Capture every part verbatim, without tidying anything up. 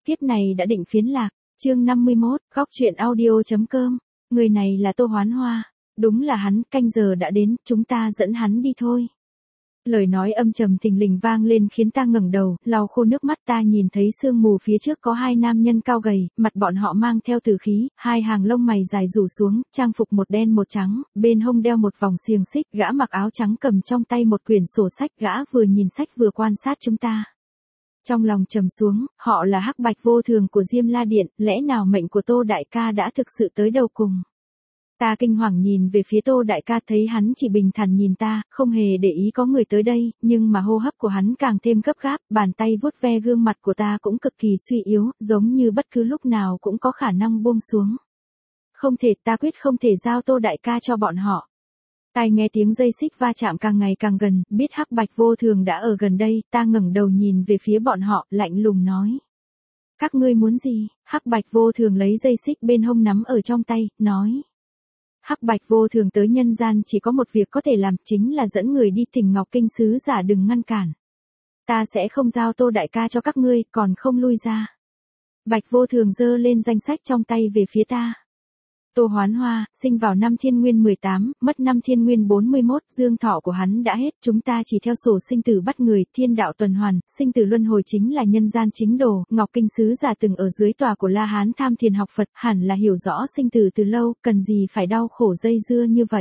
Kiếp này đã định phiến lạc, chương năm mươi mốt, góc truyện audio.com, người này là Tô Hoán Hoa, đúng là hắn, canh giờ đã đến, chúng ta dẫn hắn đi thôi. Lời nói âm trầm thình lình vang lên khiến ta ngẩng đầu, lau khô nước mắt, ta nhìn thấy sương mù phía trước có hai nam nhân cao gầy, mặt bọn họ mang theo tử khí, hai hàng lông mày dài rủ xuống, trang phục một đen một trắng, bên hông đeo một vòng xiềng xích, gã mặc áo trắng cầm trong tay một quyển sổ sách, gã vừa nhìn sách vừa quan sát chúng ta. Trong lòng trầm xuống, họ là hắc bạch vô thường của Diêm La Điện, lẽ nào mệnh của Tô đại ca đã thực sự tới đầu cùng. Ta kinh hoàng nhìn về phía Tô đại ca, thấy hắn chỉ bình thản nhìn ta, không hề để ý có người tới đây, nhưng mà hô hấp của hắn càng thêm gấp gáp, bàn tay vuốt ve gương mặt của ta cũng cực kỳ suy yếu, giống như bất cứ lúc nào cũng có khả năng buông xuống. Không thể, ta quyết không thể giao Tô đại ca cho bọn họ. Tai nghe tiếng dây xích va chạm càng ngày càng gần, biết hắc bạch vô thường đã ở gần đây, ta ngẩng đầu nhìn về phía bọn họ, lạnh lùng nói. Các ngươi muốn gì? Hắc bạch vô thường lấy dây xích bên hông nắm ở trong tay, nói. Hắc bạch vô thường tới nhân gian chỉ có một việc có thể làm, chính là dẫn người đi tìm Ngọc Kinh sứ giả, đừng ngăn cản. Ta sẽ không giao Tô đại ca cho các ngươi, còn không lui ra. Bạch vô thường giơ lên danh sách trong tay về phía ta. Tô Hoán Hoa, sinh vào năm Thiên Nguyên mười tám, mất năm Thiên Nguyên bốn mươi mốt, dương thọ của hắn đã hết, chúng ta chỉ theo sổ sinh tử bắt người, thiên đạo tuần hoàn, sinh tử luân hồi chính là nhân gian chính đồ, Ngọc Kinh sứ giả từng ở dưới tòa của La Hán tham thiền học Phật, hẳn là hiểu rõ sinh tử từ lâu, cần gì phải đau khổ dây dưa như vậy.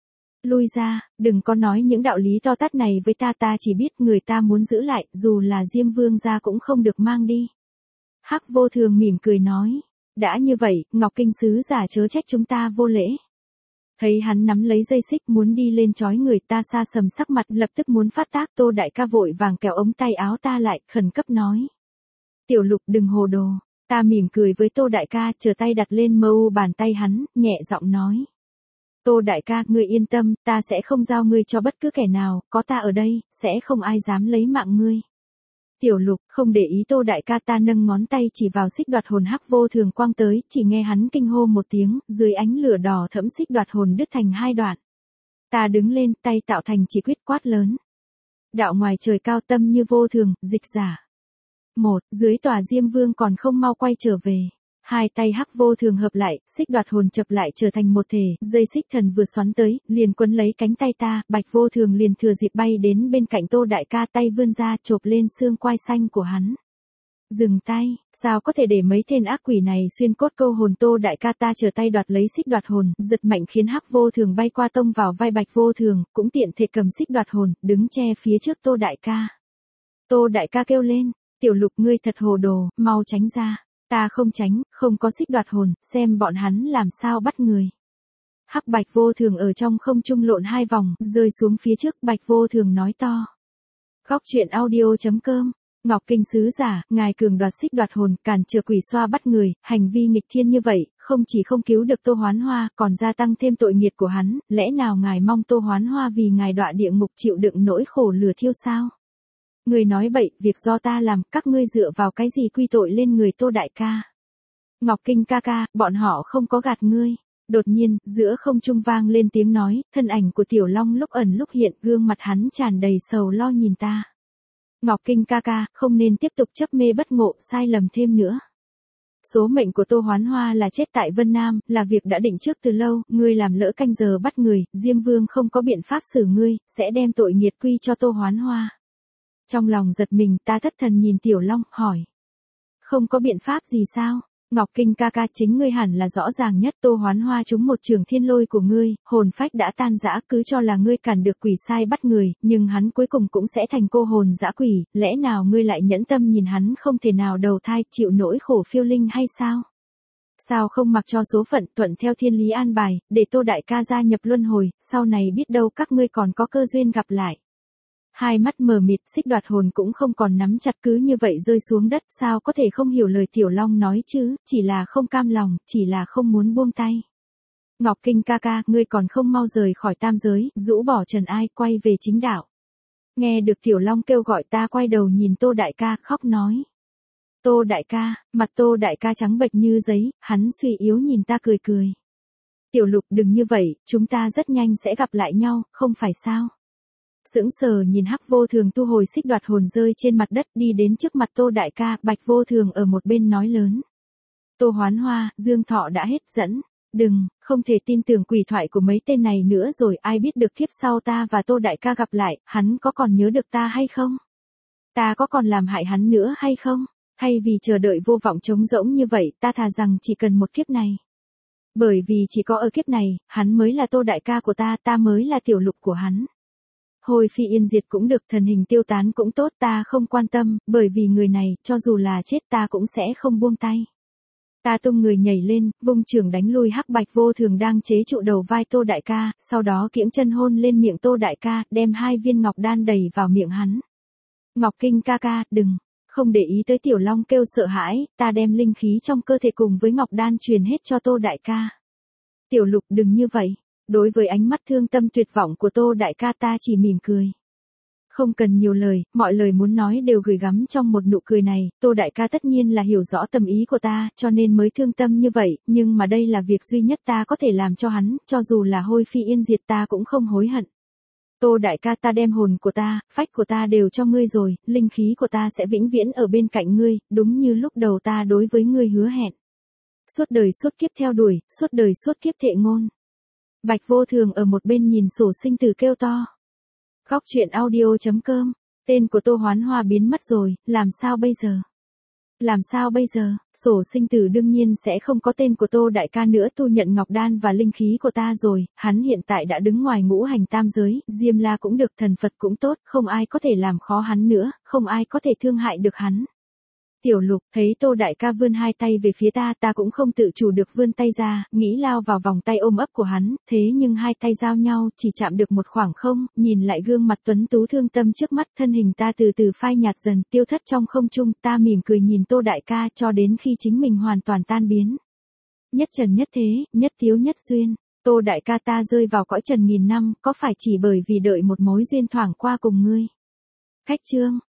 Lui ra, đừng có nói những đạo lý to tát này với ta, ta chỉ biết người ta muốn giữ lại, dù là Diêm Vương gia cũng không được mang đi. Hắc vô thường mỉm cười nói. Đã như vậy, Ngọc Kinh sứ giả chớ trách chúng ta vô lễ. Thấy hắn nắm lấy dây xích muốn đi lên trói người, ta xa sầm sắc mặt, lập tức muốn phát tác. Tô đại ca vội vàng kéo ống tay áo ta lại, khẩn cấp nói. Tiểu Lục đừng hồ đồ. Ta mỉm cười với Tô đại ca, chờ tay đặt lên mơ u bàn tay hắn, nhẹ giọng nói. Tô đại ca, ngươi yên tâm, ta sẽ không giao ngươi cho bất cứ kẻ nào, có ta ở đây, sẽ không ai dám lấy mạng ngươi. Tiểu Lục, không để ý Tô đại ca, ta nâng ngón tay chỉ vào xích đoạt hồn hắc vô thường quang tới, chỉ nghe hắn kinh hô một tiếng, dưới ánh lửa đỏ thẫm xích đoạt hồn đứt thành hai đoạn. Ta đứng lên, tay tạo thành chỉ quyết quát lớn. Đạo ngoài trời cao tâm như vô thường, dịch giả. Một, dưới tòa Diêm Vương còn không mau quay trở về. Hai tay hắc vô thường hợp lại, xích đoạt hồn chập lại trở thành một thể, dây xích thần vừa xoắn tới, liền quấn lấy cánh tay ta, bạch vô thường liền thừa dịp bay đến bên cạnh Tô đại ca, tay vươn ra chộp lên xương quai xanh của hắn. Dừng tay, sao có thể để mấy tên ác quỷ này xuyên cốt câu hồn Tô đại ca, ta trở tay đoạt lấy xích đoạt hồn, giật mạnh khiến hắc vô thường bay qua tông vào vai bạch vô thường, cũng tiện thể cầm xích đoạt hồn, đứng che phía trước Tô đại ca. Tô đại ca kêu lên, Tiểu Lục ngươi thật hồ đồ, mau tránh ra. Ta không tránh, không có xích đoạt hồn, xem bọn hắn làm sao bắt người. Hắc bạch vô thường ở trong không trung lộn hai vòng, rơi xuống phía trước, bạch vô thường nói to. Góc truyện audio.com, Ngọc Kinh sứ giả, ngài cường đoạt xích đoạt hồn, cản trở quỷ xoa bắt người, hành vi nghịch thiên như vậy, không chỉ không cứu được Tô Hoán Hoa, còn gia tăng thêm tội nghiệt của hắn, lẽ nào ngài mong Tô Hoán Hoa vì ngài đọa địa ngục chịu đựng nỗi khổ lửa thiêu sao? Người nói bậy, việc do ta làm, các ngươi dựa vào cái gì quy tội lên người Tô đại ca. Ngọc Kinh ca ca, bọn họ không có gạt ngươi. Đột nhiên, giữa không trung vang lên tiếng nói, thân ảnh của Tiểu Long lúc ẩn lúc hiện, gương mặt hắn tràn đầy sầu lo nhìn ta. Ngọc Kinh ca ca, không nên tiếp tục chấp mê bất ngộ, sai lầm thêm nữa. Số mệnh của Tô Hoán Hoa là chết tại Vân Nam, là việc đã định trước từ lâu, ngươi làm lỡ canh giờ bắt người, Diêm Vương không có biện pháp xử ngươi, sẽ đem tội nghiệt quy cho Tô Hoán Hoa. Trong lòng giật mình, ta thất thần nhìn Tiểu Long, hỏi. Không có biện pháp gì sao? Ngọc Kinh ca ca, chính ngươi hẳn là rõ ràng nhất, Tô Hoán Hoa trúng một trường thiên lôi của ngươi, hồn phách đã tan rã, cứ cho là ngươi cản được quỷ sai bắt người, nhưng hắn cuối cùng cũng sẽ thành cô hồn dã quỷ, lẽ nào ngươi lại nhẫn tâm nhìn hắn không thể nào đầu thai, chịu nỗi khổ phiêu linh hay sao? Sao không mặc cho số phận thuận theo thiên lý an bài, để Tô đại ca gia nhập luân hồi, sau này biết đâu các ngươi còn có cơ duyên gặp lại. Hai mắt mờ mịt, xích đoạt hồn cũng không còn nắm chặt, cứ như vậy rơi xuống đất, sao có thể không hiểu lời Tiểu Long nói chứ, chỉ là không cam lòng, chỉ là không muốn buông tay. Ngọc Kinh ca ca, ngươi còn không mau rời khỏi tam giới, rũ bỏ trần ai, quay về chính đạo. Nghe được Tiểu Long kêu gọi, ta quay đầu nhìn Tô đại ca, khóc nói. Tô đại ca, mặt Tô đại ca trắng bệch như giấy, hắn suy yếu nhìn ta cười cười. Tiểu Lục đừng như vậy, chúng ta rất nhanh sẽ gặp lại nhau, không phải sao? Sững sờ nhìn Hắc Vô Thường tu hồi xích đoạt hồn rơi trên mặt đất, đi đến trước mặt Tô đại ca. Bạch Vô Thường ở một bên nói lớn. Tô Hoán Hoa, Dương Thọ đã hết dẫn. Đừng, không thể tin tưởng quỷ thoại của mấy tên này nữa rồi, ai biết được kiếp sau ta và Tô đại ca gặp lại, hắn có còn nhớ được ta hay không? Ta có còn làm hại hắn nữa hay không? Thay vì chờ đợi vô vọng trống rỗng như vậy, ta thà rằng chỉ cần một kiếp này. Bởi vì chỉ có ở kiếp này, hắn mới là Tô đại ca của ta, ta mới là tiểu lục của hắn. Hồi phi yên diệt cũng được, thần hình tiêu tán cũng tốt, ta không quan tâm, bởi vì người này, cho dù là chết ta cũng sẽ không buông tay. Ta tung người nhảy lên, vung trường đánh lui Hắc Bạch Vô Thường đang chế trụ đầu vai Tô đại ca, sau đó kiễng chân hôn lên miệng Tô đại ca, đem hai viên ngọc đan đầy vào miệng hắn. Ngọc Kinh ca ca, đừng, không để ý tới Tiểu Long kêu sợ hãi, ta đem linh khí trong cơ thể cùng với ngọc đan truyền hết cho Tô đại ca. Tiểu Lục đừng như vậy, đối với ánh mắt thương tâm tuyệt vọng của Tô đại ca ta chỉ mỉm cười. Không cần nhiều lời, mọi lời muốn nói đều gửi gắm trong một nụ cười này, Tô đại ca tất nhiên là hiểu rõ tâm ý của ta, cho nên mới thương tâm như vậy, nhưng mà đây là việc duy nhất ta có thể làm cho hắn, cho dù là hôi phi yên diệt ta cũng không hối hận. Tô đại ca, ta đem hồn của ta, phách của ta đều cho ngươi rồi, linh khí của ta sẽ vĩnh viễn ở bên cạnh ngươi, đúng như lúc đầu ta đối với ngươi hứa hẹn. Suốt đời suốt kiếp theo đuổi, suốt đời suốt kiếp thệ ngôn. Bạch Vô Thường ở một bên nhìn sổ sinh tử kêu to. Góc truyện audio chấm com, tên của Tô Hoán Hoa biến mất rồi, làm sao bây giờ? Làm sao bây giờ? Sổ sinh tử đương nhiên sẽ không có tên của Tô đại ca nữa, thu nhận ngọc đan và linh khí của ta rồi, hắn hiện tại đã đứng ngoài ngũ hành tam giới, Diêm La cũng được, thần Phật cũng tốt, không ai có thể làm khó hắn nữa, không ai có thể thương hại được hắn. Tiểu Lục, thấy Tô đại ca vươn hai tay về phía ta, ta cũng không tự chủ được vươn tay ra, nghĩ lao vào vòng tay ôm ấp của hắn, thế nhưng hai tay giao nhau, chỉ chạm được một khoảng không, nhìn lại gương mặt tuấn tú thương tâm trước mắt, thân hình ta từ từ phai nhạt dần, tiêu thất trong không trung, ta mỉm cười nhìn Tô đại ca cho đến khi chính mình hoàn toàn tan biến. Nhất trần nhất thế, nhất thiếu nhất duyên, Tô đại ca ta rơi vào cõi trần nghìn năm, có phải chỉ bởi vì đợi một mối duyên thoảng qua cùng ngươi? Khách chương